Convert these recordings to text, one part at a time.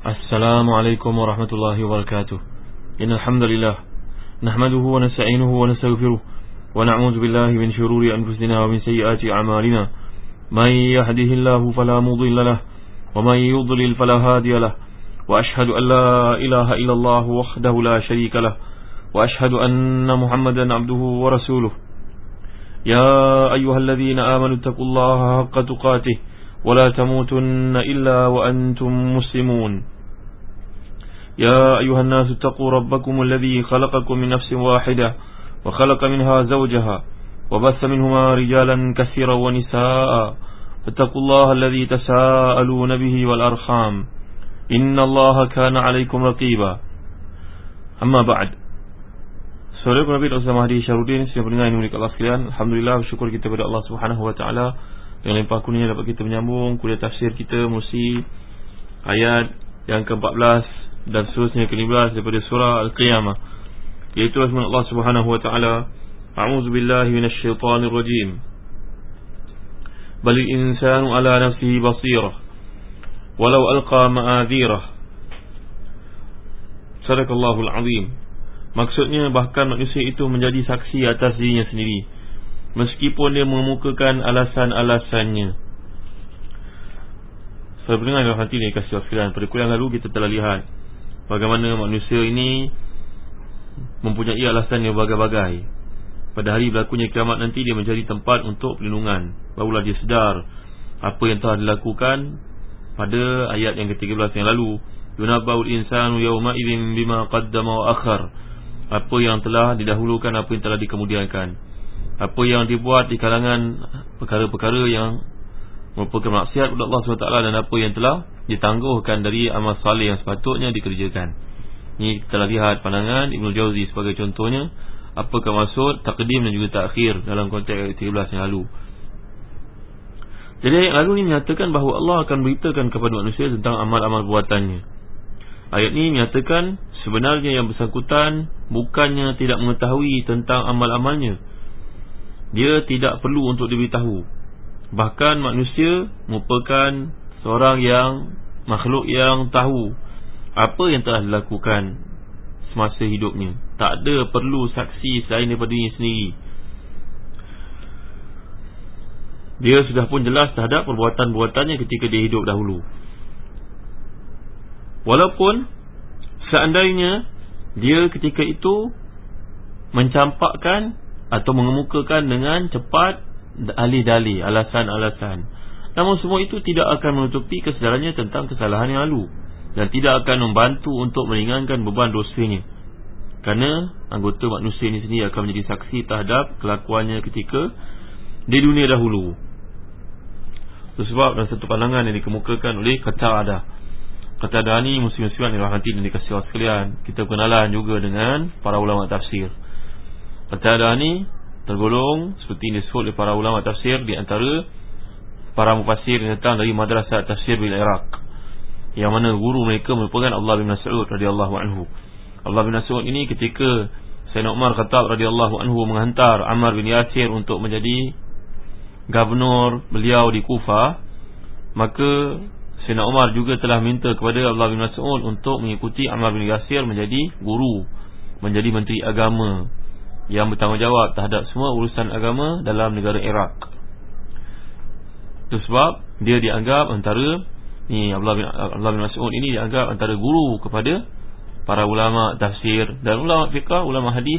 Assalamualaikum warahmatullahi wabarakatuh. Innal hamdalillah nahmaduhu wa nasta'inuhu wa nastaghfiruh wa na'udzu billahi min shururi anfusina wa min sayyiati a'malina. May yahdihillahu fala mudilla lahu wa may yudlil fala hadiya lahu. Wa ashhadu an la ilaha illallah wahdahu la sharika lahu wa ashhadu anna Muhammadan abduhu wa rasuluh. Ya ayyuhalladzina amanu taqullaha haqqa tuqatih wa la tamutunna illa wa antum muslimun. يا أيها الناس اتقوا ربكم الذي خلقكم من نفس واحدة وخلق منها زوجها وبث منهما رجالا كثيرا ونساء فاتقوا الله الذي تساءلون به والأرحام إن الله كان عليكم رقيبا. أما بعد. Saudara Nabi Dr. Mahdi Syarudin, setiap pendengar yang dimuliakan Allah sekalian, alhamdulillah bersyukur kita kepada Allah Subhanahu wa taala dengan limpah kurnianya dapat kita menyambung kuliah tafsir kita musi ayat yang ke-14 dan seterusnya ke-15 daripada surah Al-Qiyamah, iaitu firman Allah Subhanahu wa taala, a'udzu billahi minasy syaithanir rajim. Balil insanu ala nafsihi basirah walau alqa ma'adhirah. Sadaqallahul azim. Maksudnya bahkan manusia itu menjadi saksi atas dirinya sendiri meskipun dia mengemukakan alasan-alasannya. Saya pendengar dalam hati ni kasih sekalian, pada kuliah lalu kita telah lihat bagaimana manusia ini mempunyai alasan yang berbagai-bagai. Pada hari berlakunya kiamat nanti dia mencari tempat untuk perlindungan. Barulah dia sedar apa yang telah dilakukan pada ayat yang ke-13 yang lalu. Yunabba'ul insanu yawma idzin bima qaddama wa akhar. Apa yang telah didahulukan, apa yang telah dikemudiankan, apa yang dibuat di kalangan perkara-perkara yang merupakan maksiat kepada Allah SWT, dan apa yang telah ditangguhkan dari amal salih yang sepatutnya dikerjakan. Ini kita lihat pandangan Ibnu Jauzi sebagai contohnya. Apakah maksud takdim dan juga takhir dalam konteks ayat 13 yang lalu. Jadi ayat lalu ini menyatakan bahawa Allah akan beritakan kepada manusia tentang amal-amal buatannya. Ayat ini menyatakan sebenarnya yang bersangkutan bukannya tidak mengetahui tentang amal-amalnya, dia tidak perlu untuk diberitahu. Bahkan manusia merupakan seorang yang makhluk yang tahu apa yang telah dilakukan semasa hidupnya. Tak ada perlu saksi selain daripada dirinya sendiri. Dia sudah pun jelas terhadap perbuatan-perbuatannya ketika dia hidup dahulu. Walaupun seandainya dia ketika itu mencampakkan atau mengemukakan dengan cepat dalih-dalih, alasan-alasan, namun semua itu tidak akan menutupi kesedarannya tentang kesalahan yang lalu dan tidak akan membantu untuk meringankan beban dosanya, kerana anggota manusia ini sendiri akan menjadi saksi terhadap kelakuannya ketika di dunia dahulu. Itu sebab dalam satu pandangan yang dikemukakan oleh Qatadah ni muslim-muslimat yang dirahmati dan dikasihi Allah sekalian, kita kenalan juga dengan para ulama tafsir. Qatadah ni tergolong seperti ini disebut oleh para ulama tafsir di antara para mufassir yang datang dari madrasah tafsir bil Iraq, yang mana guru mereka merupakan Abdullah bin Mas'ud radhiyallahu anhu. Abdullah bin Mas'ud ini ketika Sayyidina Umar Khattab radhiyallahu anhu menghantar Ammar bin Yasir untuk menjadi gubernur beliau di Kufah, maka Sayyidina Umar juga telah minta kepada Abdullah bin Mas'ud untuk mengikuti Ammar bin Yasir menjadi guru, menjadi menteri agama yang bertanggungjawab terhadap semua urusan agama dalam negara Iraq. Itu sebab dia dianggap antara ni, Abdullah bin Mas'ud ini dianggap antara guru kepada para ulama tafsir dan ulama fiqh, ulama hadis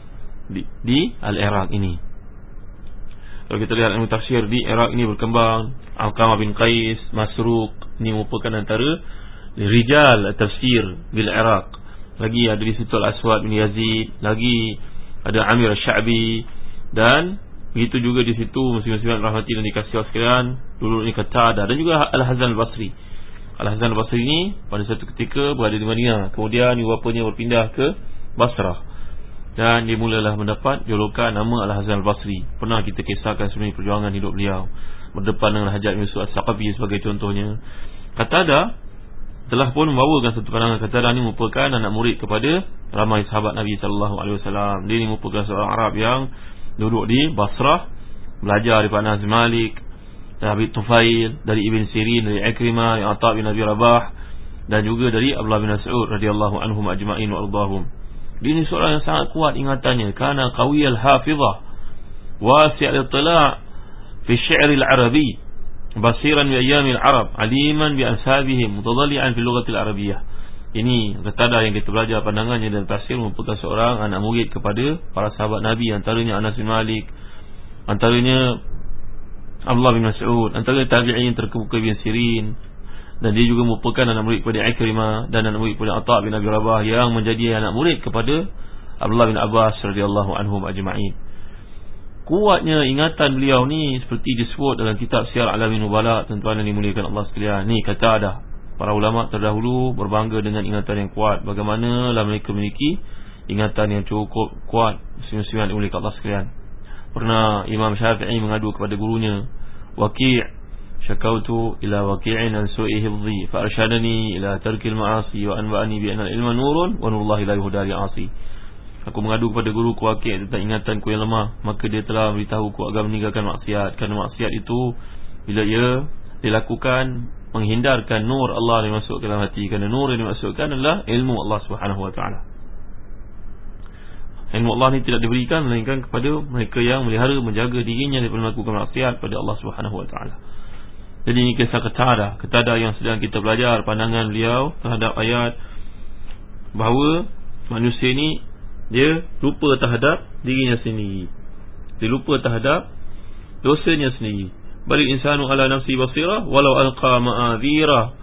di Al-Iraq ini. Kalau kita lihat ilmu tafsir di Iraq ini berkembang, Alqamah bin Qais, Masruq, ini merupakan antara rijal tafsir bil Iraq. Lagi ada di situ Al-Aswad bin Yazid, lagi ada Amir Al-Sya'bi, dan begitu juga di situ muslim-muslimat rahmati dan dikasihi Allah sekalian, dulu ni Qatadah dan juga Al-Hasan Al-Basri. Al-Hasan Al-Basri ini pada satu ketika berada di Madinah, kemudian bapanya berpindah ke Basrah dan dia mulalah mendapat julukan nama Al-Hasan Al-Basri. Pernah kita kisahkan sebenarnya perjuangan hidup beliau berdepan dengan Hajjaj bin Yusuf As-Saqafi sebagai contohnya. Qatadah telah pun membawakan satu pandangan. Qatadah ini merupakan anak murid kepada ramai sahabat Nabi SAW. Dia ini merupakan seorang Arab yang duduk di Basrah, belajar daripada Anas Malik, dari Tufail, dari Ibn Sirin, dari Ikrimah, dari Atha bin Abi Rabah, dan juga dari Abdullah bin Mas'ud radhiyallahu anhum ajma'in wa ardahum. Dia ni seorang yang sangat kuat ingatannya, kana qawiyal hafizah wasi'al ittila' fi syi'r al-arabi basiran bi ayyamil arab aliman bi ansabihim mutadalli'an fi lughatil arabiyyah. Ini Qatada yang kita belajar pandangannya dan tafsir, merupakan seorang anak murid kepada para sahabat Nabi, antaranya Anas bin Malik, antaranya Abdullah bin Mas'ud, antara tabi'in terkemuka bin Sirin, dan dia juga merupakan anak murid kepada Ikrimah dan anak murid kepada Atha' bin Abi Rabah yang menjadi anak murid kepada Abdullah bin Abbas radhiyallahu anhum ajma'in. Kuatnya ingatan beliau ni seperti disebut dalam kitab Syiar Alamin Nubala, tuan-tuan yang dimuliakan Allah sekalian. Ni kata ada para ulama terdahulu berbangga dengan ingatan yang kuat. Bagaimanalah mereka memiliki ingatan yang cukup kuat, muslim-muslimin yang dimuliakan Allah sekalian. Pernah Imam Syafi'i mengadu kepada gurunya, Waqi' syakautu ila waqi'in an su'i hifzi fa arsyadani ila tarkil ma'asi wa anba'ani bi anna al-ilma nurun wa nurullahi la yuhda li 'asi. Aku mengadu kepada guruku Waqi' tentang ingatanku yang lemah, maka dia telah beritahuku agar meninggalkan maksiat, kerana maksiat itu bila ia dilakukan menghindarkan nur Allah yang masuk ke dalam hati, kerana nur yang dimasukkan adalah ilmu Allah Subhanahu wa taala. Ilmu Allah ni tidak diberikan melainkan kepada mereka yang melihara, menjaga dirinya daripada melakukan maksiat pada Allah Subhanahu wa taala. Jadi ini kisah Qatada yang sedang kita belajar pandangan beliau terhadap ayat bahawa manusia ni dia lupa terhadap dirinya sendiri, dia lupa terhadap dosanya sendiri. Bal insanu ala nafsi basirah walau alqa ma'adhira.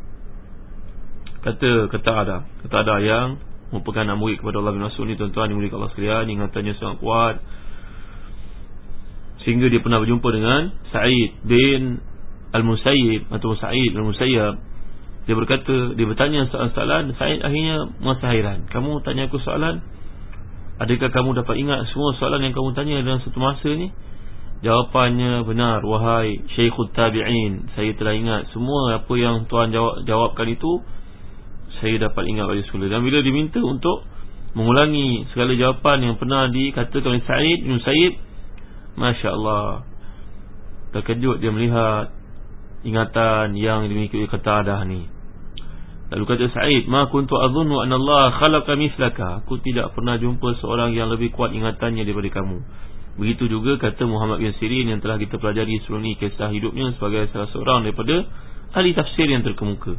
Kata Qatada yang merupakan anak murid kepada Allah bin Mas'ud ni, tuan-tuan dimuliakan Allah sekalian, ingatannya sangat kuat sehingga dia pernah berjumpa dengan Sa'id bin Al-Musayyib atau Sa'id Al-Musayyab. Dia berkata, dia bertanya soalan. Sa'id akhirnya merasa hairan, kamu tanya aku soalan, adakah kamu dapat ingat semua soalan yang kamu tanya dalam satu masa ni? Jawapannya, benar wahai Syekhut Tabi'in, saya telah ingat semua apa yang tuan jawabkan itu, saya dapat ingat balik semula. Dan bila diminta untuk mengulangi segala jawapan yang pernah dikatakan oleh Sa'id bin Musayyib, Masya Allah, terkejut dia melihat ingatan yang dimiliki oleh Qatadah ni. Lalu kata Sa'id, ma kuntu adhunnu anna Allah khalaqa mislaka, aku tidak pernah jumpa seorang yang lebih kuat ingatannya daripada kamu. Begitu juga kata Muhammad bin Sirin yang telah kita pelajari sebelum ni, kisah hidupnya sebagai salah seorang daripada ahli tafsir yang terkemuka.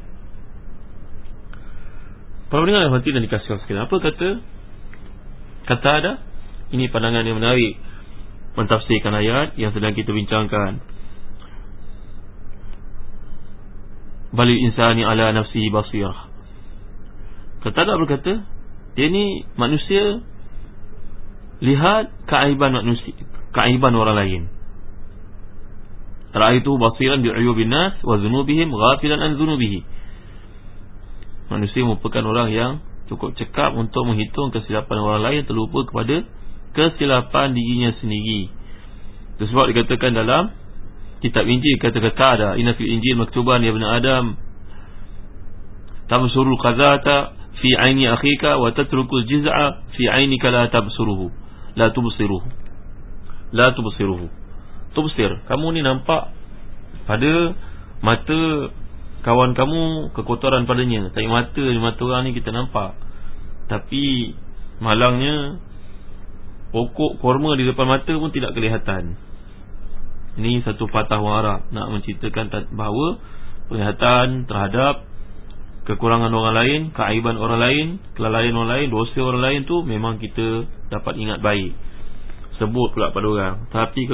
Para pendengar yang hormati dan dikasihi Allah sekalian, apa kata? Ini pandangan yang menarik mentafsirkan ayat yang sedang kita bincangkan. Balil insani ala nafsihi basirah. Qatada berkata, dia ni manusia lihat keaiban manusia, keaiban orang lain. Ra'aitu basiran bi'uyubin nas wa dhunubihim ghafilan an dhunubihi. Manusia merupakan orang yang cukup cekap untuk menghitung kesilapan orang lain, terlupa kepada kesilapan dirinya sendiri. Itu sebab dikatakan dalam kitab Injil, kata-kata ada, inna fil Injil maktuban ya ibn Adam tabsurul qazata fi aini akhika wa tatrukul jiz'a fi ainika la tabsuruhu la tubsiruhu. Tubsir, kamu ni nampak pada mata kawan kamu kekotoran padanya, tapi mata orang ni kita nampak, tapi malangnya pokok korma di depan mata pun tidak kelihatan. Ini satu patah orang Arab nak menceritakan bahawa penglihatan terhadap kekurangan orang lain, keaiban orang lain, kelalaian orang lain, dosa orang lain tu memang kita dapat ingat baik, sebut pula pada orang. Tapi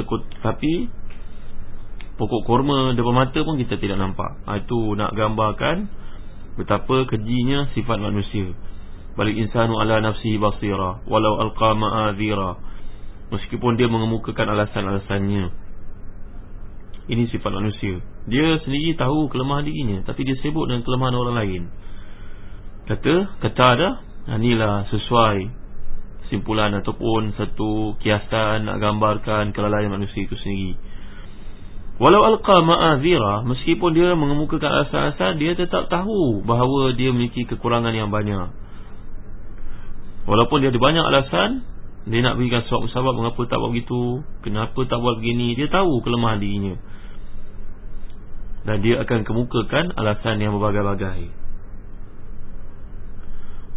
pokok korma depan mata pun kita tidak nampak. Itu nak gambarkan betapa kejinya sifat manusia. Balik insanu ala nafsihi basira walau alqa ma'adhira. Meskipun dia mengemukakan alasan-alasannya. Ini sifat manusia. Dia sendiri tahu kelemahan dirinya, tapi dia sibuk dengan kelemahan orang lain. Kata ada, inilah sesuai simpulan ataupun satu kiasan nak gambarkan kelalaian manusia itu sendiri. Walau alqa ma'adhira, meskipun dia mengemukakan alasan-alasan, dia tetap tahu bahawa dia memiliki kekurangan yang banyak. Walaupun dia ada banyak alasan, dia nak berikan sebab-sebab mengapa tak buat begitu, kenapa tak buat begini, dia tahu kelemahan dirinya, dan dia akan kemukakan alasan yang berbagai-bagai.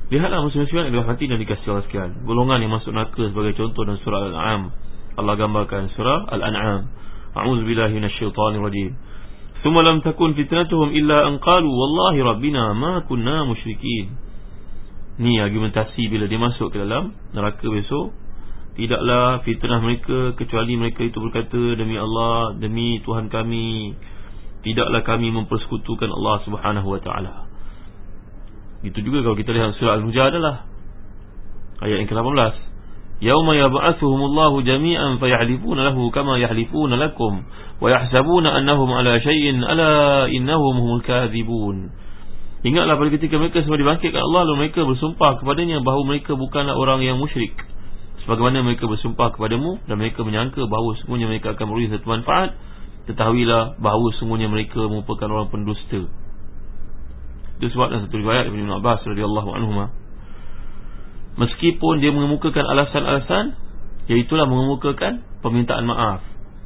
Lihatlah muslim-muslimin yang dirahmati dan dikasihi Allah sekalian, golongan yang masuk neraka sebagai contoh dalam surah Al-An'am. Allah gambarkan surah Al-An'am, a'udzubillahi minasyaitonir rajim. Thumma lam takun fitnatuhum illa an qalu wallahi rabbina ma kunna musyrikin. Ni argumentasi bila dia masuk ke dalam neraka besok. Tidaklah fitnah mereka kecuali mereka itu berkata, demi Allah, demi Tuhan kami, tidaklah kami mempersekutukan Allah Subhanahu wa ta'ala. Itu juga kalau kita lihat surah Al-Mujadalah ayat yang ke-18. Yauma yab'atsuhumullahu jami'an fayahlifuna lahu kama yahlifuna lakum wa yahsabuna annahum ala syai'in ala innahum humul kadzibun. Ingatlah pada ketika mereka semua dibangkitkan Allah, lalu mereka bersumpah kepadanya bahawa mereka bukanlah orang yang musyrik, sebagaimana mereka bersumpah kepadamu, dan mereka menyangka bahawa sungguhnya mereka akan meroleh satu manfaat. Ketahuilah bahawa sungguhnya mereka merupakan orang pendusta. Itu sebab dalam satu riwayat Ibn Abbas radhiyallahu anhuma, meskipun dia mengemukakan alasan-alasan, iaitulah mengemukakan permintaan maaf.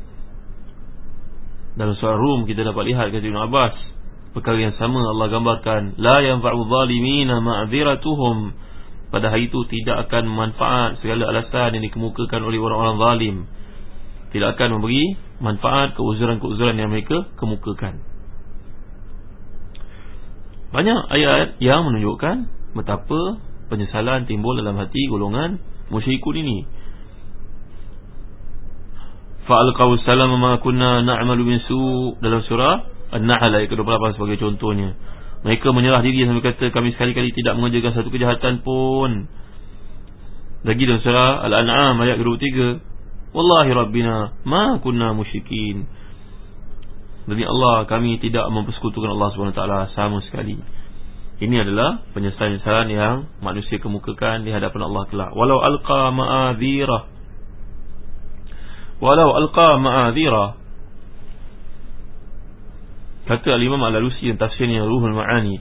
Dalam surah Rum kita dapat lihat kata Ibn Abbas, perkara yang sama Allah gambarkan, la yanfa'u zalimina ma'dziratuhum, pada hari itu tidak akan manfaat segala alasan yang dikemukakan oleh orang-orang zalim. Tidak akan memberi manfaat keuzuran-keuzuran yang mereka kemukakan. Banyak ayat yang menunjukkan betapa penyesalan timbul dalam hati golongan musyrikun ini. Fa'alqaw salama ma kunna na'malu min su', dalam surah An-Nahl ayat ke-28 sebagai contohnya. Mereka menyerah diri sambil kata, kami sekali-kali tidak mengerjakan satu kejahatan pun. Lagi dalam surah Al-An'am ayat ke-23, wallahi rabbina ma kunna musyrikin, demi Allah kami tidak mempersekutukan Allah SWT sama sekali. Ini adalah penyesalan yang manusia kemukakan di hadapan Allah kelak. Walau alqa ma'adhira, kata Al-Imam Al-Alusi yang tafsirnya Ruhul Ma'ani,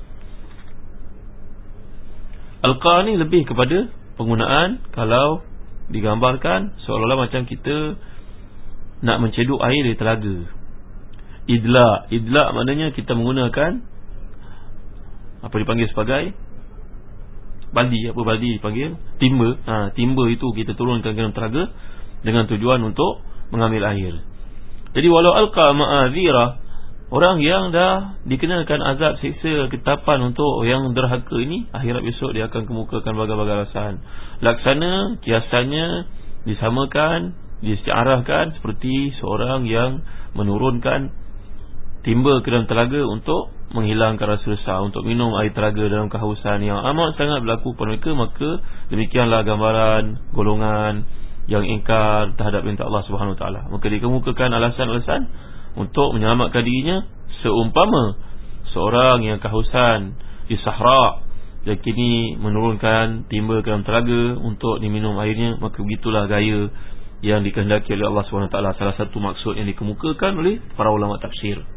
alqa ni lebih kepada penggunaan kalau digambarkan seolah-olah macam kita nak menceduk air dari telaga. Idla maknanya kita menggunakan apa dipanggil sebagai baldi. Apa baldi dipanggil? Timba. Timba itu kita turunkan ke dalam telaga dengan tujuan untuk mengambil air. Jadi walau alqa ma'adhira, orang yang dah dikenakan azab siksa ketapan untuk yang derhaka ini, akhirat besok dia akan kemukakan berbagai-bagai alasan. Laksana kiasannya disamakan, diistiarahkan seperti seorang yang menurunkan timba ke dalam telaga untuk menghilangkan rasa resah, untuk minum air telaga dalam kehausan yang amat sangat berlaku pada mereka. Maka demikianlah gambaran golongan yang ingkar terhadap perintah Allah Subhanahu Wa Taala. Maka dikemukakan alasan-alasan untuk menyelamatkan dirinya, seumpama seorang yang kehausan di sahara dan kini menurunkan timba ke dalam telaga untuk diminum airnya. Maka begitulah gaya yang dikehendaki oleh Allah Subhanahu Wa Taala. Salah satu maksud yang dikemukakan oleh para ulama tafsir.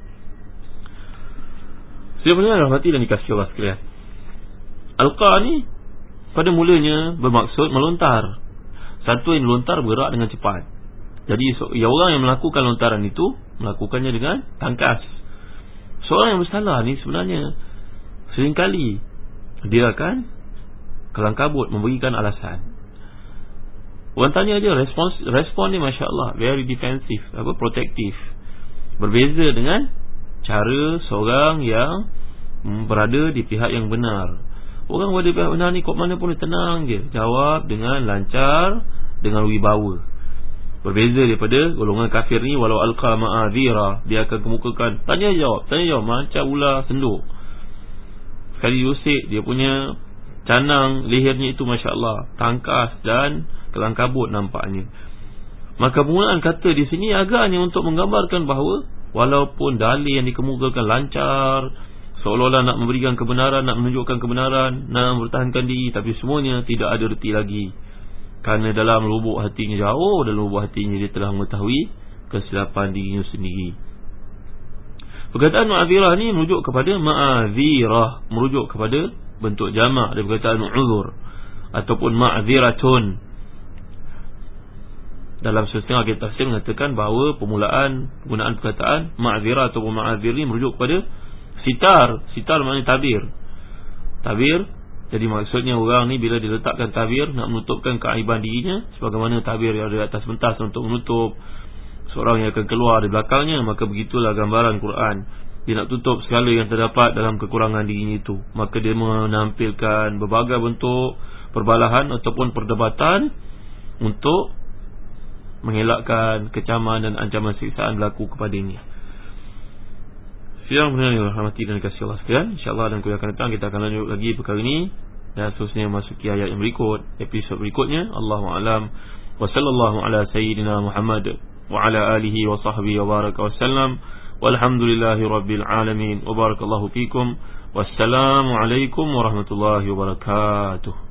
Sebenarnya rahmati dan dikasihi Allah sekalian, alqa ni pada mulanya bermaksud melontar. Satu yang melontar bergerak dengan cepat. Jadi orang yang melakukan lontaran itu melakukannya dengan tangkas. Seorang yang bersalah ni sebenarnya seringkali dia akan kelang kabut memberikan alasan. Orang tanya aja, respon dia Masya Allah very defensive, protective. Berbeza dengan cara seorang yang berada di pihak yang benar. Orang berada di pihak benar ni kok mana pun dia tenang je, jawab dengan lancar, dengan wibawa. Berbeza daripada golongan kafir ni, walau alqa ma'adhira, dia akan kemukakan tanya jawab macam ular senduk. Sekali diusik, dia punya canang lehernya itu Masya Allah tangkas dan kelang kabut nampaknya. Maka penggunaan kata di sini agaknya untuk menggambarkan bahawa walaupun dalil yang dikemukakan lancar, seolah-olah nak memberikan kebenaran, nak menunjukkan kebenaran, nak mempertahankan diri, tapi semuanya tidak ada reti lagi. Kerana dalam lubuk hatinya, jauh dalam lubuk hatinya, dia telah mengetahui kesilapan dirinya sendiri. Perkataan ma'adzirah ni merujuk kepada ma'adzirah, merujuk kepada bentuk jamak dari perkataan uzur ataupun ma'dziratun. Dalam setengah kitab tafsir mengatakan bahawa permulaan penggunaan perkataan ma'dzirah ataupun ma'adzir ni merujuk kepada sitar. Sitar maknanya tabir. Tabir Jadi maksudnya orang ni bila diletakkan tabir nak menutupkan keaiban dirinya, sebagaimana tabir yang ada atas pentas untuk menutup seorang yang akan keluar di belakangnya, maka begitulah gambaran Quran. Dia nak tutup segala yang terdapat dalam kekurangan dirinya itu. Maka dia menampilkan berbagai bentuk perbalahan ataupun perdebatan untuk mengelakkan kecaman dan ancaman siksaan berlaku kepadanya. Sidang benar yang rahmati dan dikasihi Allah sekalian, InsyaAllah dan kuliah akan datang kita akan lanjut lagi perkara ini, dan seterusnya masuki ayat yang berikut, episod berikutnya. Allahu a'lam. Wa sallallahu ala sayyidina Muhammad wa ala alihi wa sahbihi wa baraka wa sallam. Walhamdulillahi rabbil alamin. Wa barakallahu fikum. Wassalamu alaikum warahmatullahi wabarakatuh.